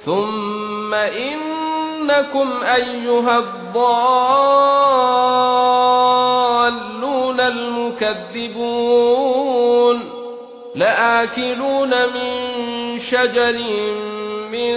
ثم إنكم أيها الضالون المكذبون لآكلون من شجر من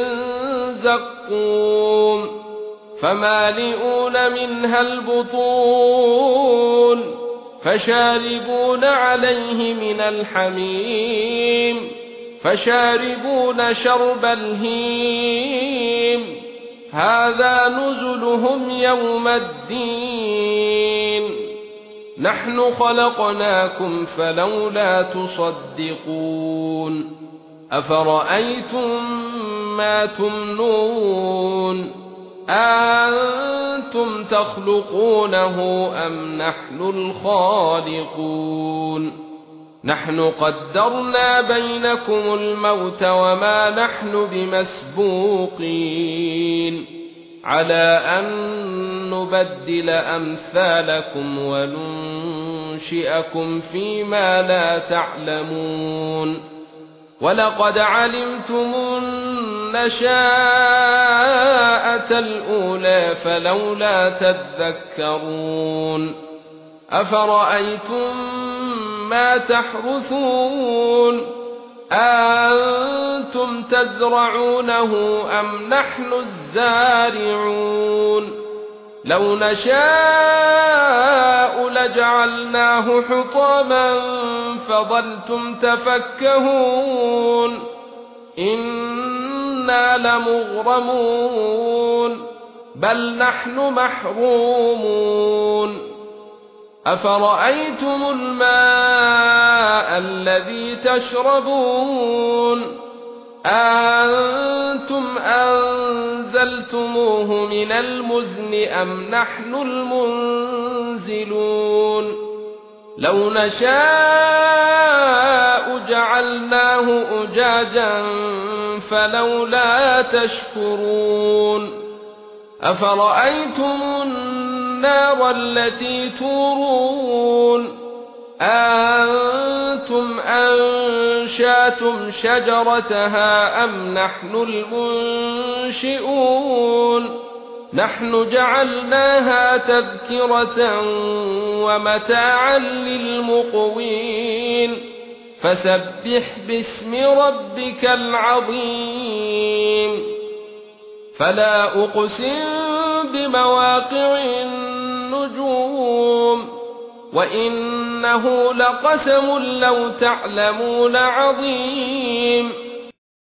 زقوم فمالئون منها البطون فشاربون عليه من الحميم فشاربون شرب الهيم هذا نزلهم يوم الدين نحن خلقناكم فلولا تصدقون أفرأيتم ما تمنون أنتم تخلقونه أم نحن الخالقون نحن قدرنا بينكم الموت وما نحن بمسبوقين على أن نبدل أمثالكم وننشئكم فيما لا تعلمون ولقد علمتم النشاءة الأولى فلولا تذكرون أفرأيتم ما تحرثون أنتم تزرعونه أم نحن الزارعون لو نشاء لجعلناه حطاما فظلتم تفكهون إنا لمغرمون بل نحن محرومون أفرأيتم الماء الذي تشربون أنتم أنزلتموه من المزن أم نحن المنزلون لو نشاء جعلناه أجاجا فلولا تشكرون أفرأيتم النار التي تورون أنتم أنشأتم شجرتها أم نحن المنشئون نحن جعلناها تذكرة ومتاعا للمقوين فسبح باسم ربك العظيم فلا أقسم بمواقع النجوم وإنه لقسم لو تعلمون عظيم